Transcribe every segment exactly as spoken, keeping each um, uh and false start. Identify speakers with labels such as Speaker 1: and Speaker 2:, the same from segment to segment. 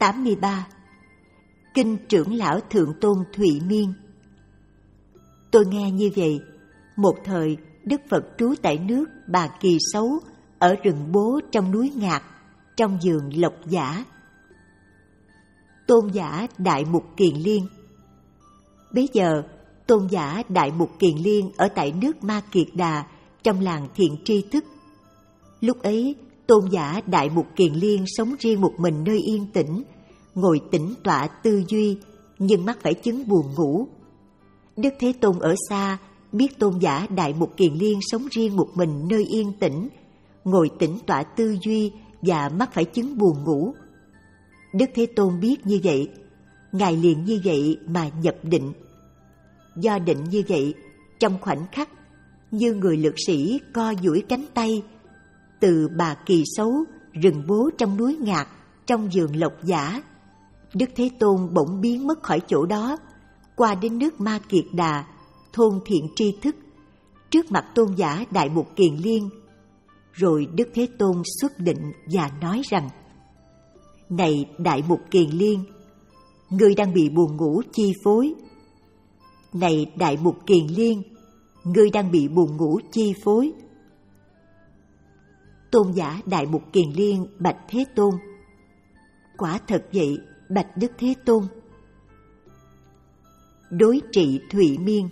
Speaker 1: tám mươi ba. Kinh Trưởng Lão Thượng Tôn Thụy Miên. Tôi nghe như vậy, một thời Đức Phật trú tại nước Bà Kỳ Xấu, ở rừng Bố trong núi Ngạc, trong vườn Lộc Giả. Tôn giả Đại Mục Kiền Liên. Bấy giờ, Tôn giả Đại Mục Kiền Liên ở tại nước Ma Kiệt Đà, trong làng Thiện Tri Thức. Lúc ấy, Tôn giả Đại Mục Kiền Liên sống riêng một mình nơi yên tĩnh, ngồi tĩnh tọa tư duy, nhưng mắc phải chứng buồn ngủ. Đức Thế Tôn ở xa, biết Tôn giả Đại Mục Kiền Liên sống riêng một mình nơi yên tĩnh, ngồi tĩnh tọa tư duy và mắc phải chứng buồn ngủ. Đức Thế Tôn biết như vậy, Ngài liền như vậy mà nhập định. Do định như vậy, trong khoảnh khắc, như người lực sĩ co duỗi cánh tay, từ Bà Kỳ Xấu, rừng Bố trong núi Ngạc, trong vườn Lộc Giả, Đức Thế Tôn bỗng biến mất khỏi chỗ đó, qua đến nước Ma Kiệt Đà, thôn Thiện Tri Thức, trước mặt Tôn giả Đại Mục Kiền Liên. Rồi Đức Thế Tôn xuất định và nói rằng: Này Đại Mục Kiền Liên, ngươi đang bị buồn ngủ chi phối. Này Đại Mục Kiền Liên, ngươi đang bị buồn ngủ chi phối. Tôn giả Đại Mục Kiền Liên bạch Thế Tôn: Quả thật vậy, bạch Đức Thế Tôn. Đối trị Thụy Miên.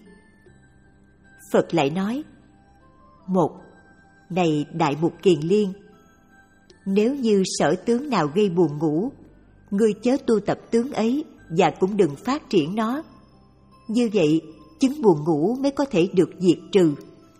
Speaker 1: Phật lại nói: Một, này Đại Mục Kiền Liên, nếu như sở tướng nào gây buồn ngủ, ngươi chớ tu tập tướng ấy và cũng đừng phát triển nó. Như vậy, chứng buồn ngủ mới có thể được diệt trừ.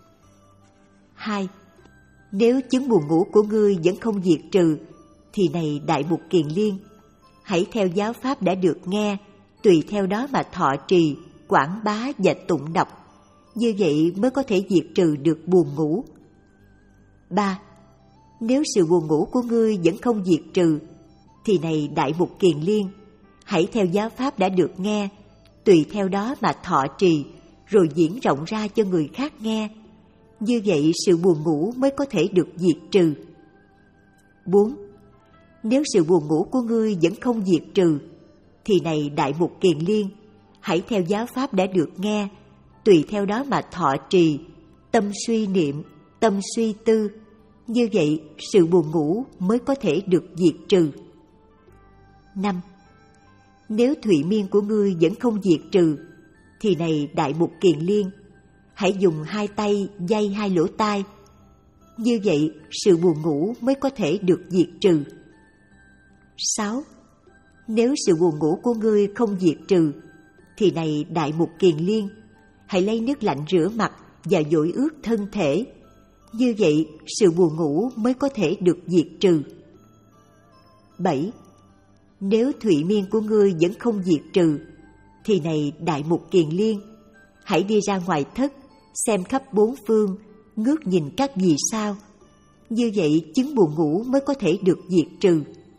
Speaker 1: Hai, nếu chứng buồn ngủ của ngươi vẫn không diệt trừ, thì này Đại Mục Kiền Liên, hãy theo giáo pháp đã được nghe, tùy theo đó mà thọ trì, quảng bá và tụng đọc. Như vậy mới có thể diệt trừ được buồn ngủ. Ba, nếu sự buồn ngủ của ngươi vẫn không diệt trừ, thì này Đại Mục Kiền Liên, hãy theo giáo pháp đã được nghe, tùy theo đó mà thọ trì, rồi diễn rộng ra cho người khác nghe. Như vậy sự buồn ngủ mới có thể được diệt trừ. Bốn, nếu sự buồn ngủ của ngươi vẫn không diệt trừ, thì này Đại Mục Kiền Liên, hãy theo giáo pháp đã được nghe, tùy theo đó mà thọ trì, tâm suy niệm, tâm suy tư. Như vậy sự buồn ngủ mới có thể được diệt trừ. Năm, nếu Thụy Miên của ngươi vẫn không diệt trừ, thì này Đại Mục Kiền Liên, hãy dùng hai tay dây hai lỗ tai. Như vậy sự buồn ngủ mới có thể được diệt trừ. Sáu, nếu sự buồn ngủ của ngươi không diệt trừ, thì này Đại Mục Kiền Liên, hãy lấy nước lạnh rửa mặt và dội ướt thân thể. Như vậy sự buồn ngủ mới có thể được diệt trừ. Bảy, nếu Thụy Miên của ngươi vẫn không diệt trừ, thì này Đại Mục Kiền Liên, hãy đi ra ngoài thất, xem khắp bốn phương, ngước nhìn các vì sao. Như vậy chứng buồn ngủ mới có thể được diệt trừ.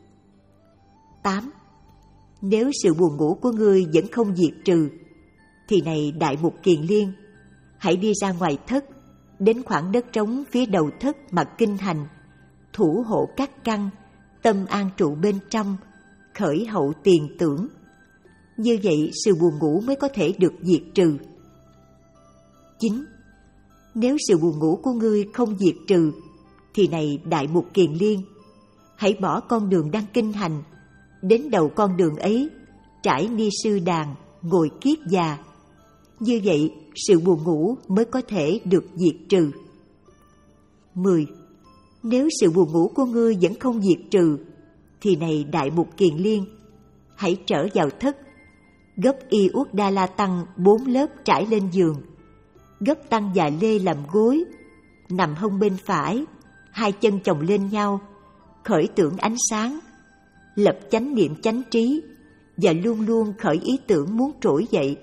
Speaker 1: Tám, nếu sự buồn ngủ của ngươi vẫn không diệt trừ, thì này Đại Mục Kiền Liên, hãy đi ra ngoài thất, đến khoảng đất trống phía đầu thất mà kinh hành, thủ hộ các căn, tâm an trụ bên trong, khởi hậu tiền tưởng. Như vậy sự buồn ngủ mới có thể được diệt trừ. Chín, nếu sự buồn ngủ của ngươi không diệt trừ, thì này Đại Mục Kiền Liên, hãy bỏ con đường đang kinh hành, đến đầu con đường ấy, trải ni sư đàn, ngồi kiết già. Như vậy sự buồn ngủ mới có thể được diệt trừ. Mười, nếu sự buồn ngủ của ngươi vẫn không diệt trừ, thì này Đại Mục Kiền Liên, hãy trở vào thất, gấp y uất đa la tăng bốn lớp trải lên giường, gấp tăng và lê làm gối, nằm hông bên phải, hai chân chồng lên nhau, khởi tưởng ánh sáng, lập chánh niệm chánh trí, và luôn luôn khởi ý tưởng muốn trỗi dậy.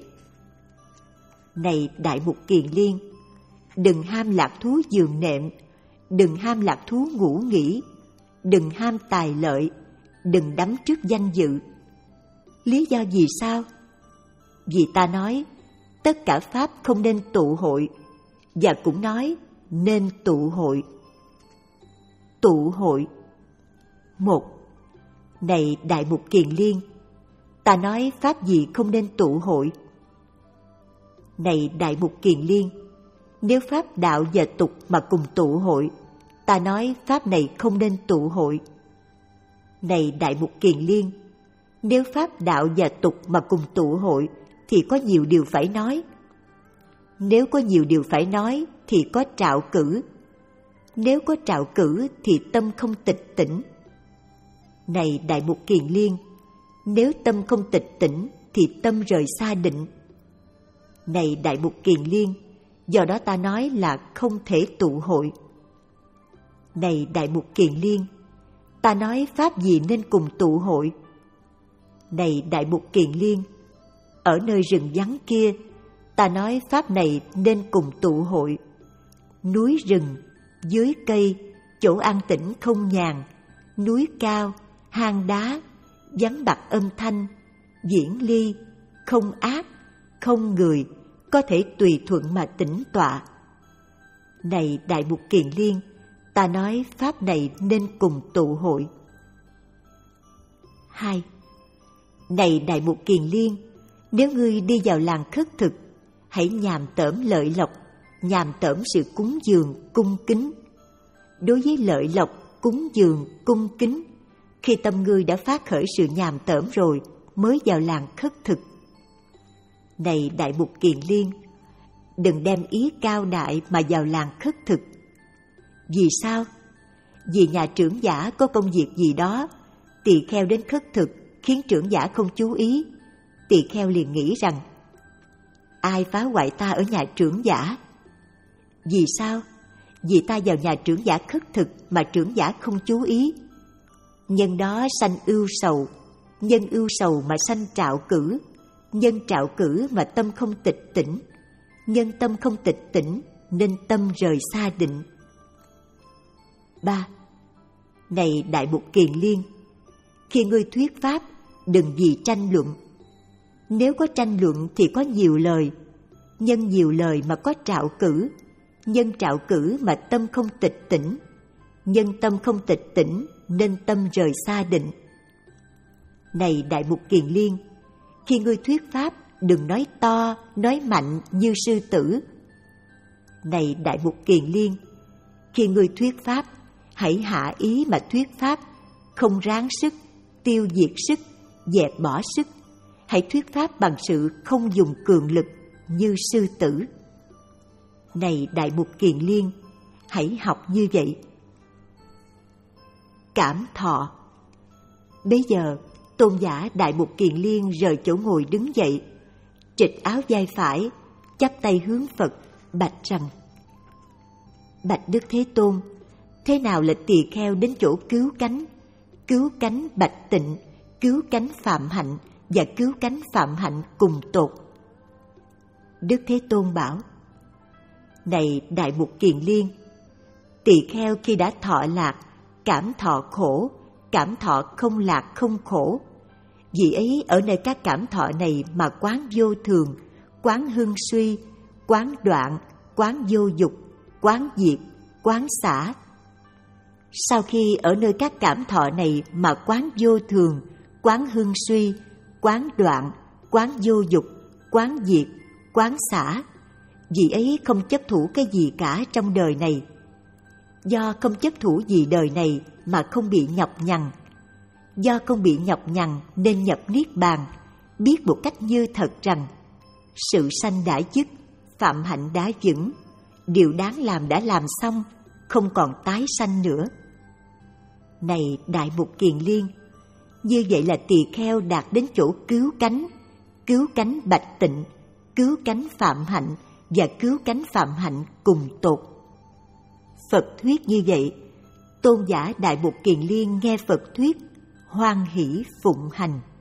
Speaker 1: Này Đại Mục Kiền Liên, đừng ham lạc thú giường nệm, đừng ham lạc thú ngủ nghỉ, đừng ham tài lợi, đừng đắm trước danh dự. Lý do vì sao? Vì ta nói tất cả pháp không nên tụ hội, và cũng nói nên tụ hội. Tụ hội. Một, Này Đại Mục Kiền Liên, ta nói pháp gì không nên tụ hội? Này Đại Mục Kiền Liên, nếu pháp đạo và tục mà cùng tụ hội, ta nói pháp này không nên tụ hội. Này Đại Mục Kiền Liên, nếu pháp đạo và tục mà cùng tụ hội thì có nhiều điều phải nói. Nếu có nhiều điều phải nói thì có trạo cử. Nếu có trạo cử thì tâm không tịch tỉnh. Này Đại Mục Kiền Liên, nếu tâm không tịch tỉnh thì tâm rời xa định. Này Đại Mục Kiền Liên, do đó ta nói là không thể tụ hội. Này Đại Mục Kiền Liên, ta nói pháp gì nên cùng tụ hội? Này Đại Mục Kiền Liên, ở nơi rừng vắng kia, ta nói pháp này nên cùng tụ hội. Núi rừng, dưới cây, chỗ an tĩnh không nhàn, núi cao, hang đá, vắng bặt âm thanh, viễn ly, không ác, không người, có thể tùy thuận mà tĩnh tọa. Này Đại Mục Kiền Liên, ta nói pháp này nên cùng tụ hội. Hai. Này Đại Mục Kiền Liên, nếu ngươi đi vào làng khất thực, hãy nhàm tởm lợi lộc, nhàm tởm sự cúng dường, cung kính. Đối với lợi lộc, cúng dường, cung kính, khi tâm ngươi đã phát khởi sự nhàm tởm rồi, mới vào làng khất thực. Này Đại Mục Kiền Liên, đừng đem ý cao đại mà vào làng khất thực. Vì sao? Vì nhà trưởng giả có công việc gì đó, tỳ kheo đến khất thực khiến trưởng giả không chú ý, tỳ kheo liền nghĩ rằng ai phá hoại ta ở nhà trưởng giả? Vì sao? Vì ta vào nhà trưởng giả khất thực mà trưởng giả không chú ý. Nhân đó sanh ưu sầu, nhân ưu sầu mà sanh trạo cử, nhân trạo cử mà tâm không tịch tỉnh, nhân tâm không tịch tỉnh nên tâm rời xa định. Ba. Này Đại Mục Kiền Liên, khi ngươi thuyết pháp, đừng vì tranh luận. Nếu có tranh luận thì có nhiều lời, nhân nhiều lời mà có trạo cử, nhân trạo cử mà tâm không tịch tỉnh, nhân tâm không tịch tỉnh nên tâm rời xa định. Này Đại Mục Kiền Liên, khi ngươi thuyết pháp, đừng nói to, nói mạnh như sư tử. Này Đại Mục Kiền Liên, khi ngươi thuyết pháp, hãy hạ ý mà thuyết pháp, không ráng sức, tiêu diệt sức, dẹp bỏ sức. Hãy thuyết pháp bằng sự không dùng cường lực như sư tử. Này Đại Mục Kiền Liên, hãy học như vậy. Cảm thọ. Bây giờ, tôn giả Đại Mục Kiền Liên rời chỗ ngồi đứng dậy, trịch áo vai phải, chắp tay hướng Phật, bạch rằng: Bạch Đức Thế Tôn, thế nào là tỳ kheo đến chỗ cứu cánh, cứu cánh Bạch Tịnh, cứu cánh Phạm Hạnh và cứu cánh Phạm Hạnh cùng tột? Đức Thế Tôn bảo: Này Đại Mục Kiền Liên, tỳ kheo khi đã thọ lạc, cảm thọ khổ, cảm thọ không lạc không khổ, vì ấy ở nơi các cảm thọ này mà quán vô thường, quán hưng suy, quán đoạn, quán vô dục, quán diệt, quán xả. Sau khi ở nơi các cảm thọ này mà quán vô thường, quán hưng suy, quán đoạn, quán vô dục, quán diệt, quán xả, vì ấy không chấp thủ cái gì cả trong đời này. Do không chấp thủ gì đời này mà không bị nhọc nhằn. Do không bị nhọc nhằn nên nhập niết bàn, biết một cách như thật rằng sự sanh đã dứt, phạm hạnh đã vững, điều đáng làm đã làm xong, không còn tái sanh nữa. Này Đại Mục Kiền Liên, như vậy là tỳ kheo đạt đến chỗ cứu cánh, cứu cánh Bạch Tịnh, cứu cánh Phạm Hạnh và cứu cánh Phạm Hạnh cùng tột. Phật thuyết như vậy, tôn giả Đại Mục Kiền Liên nghe Phật thuyết, hoan hỷ phụng hành.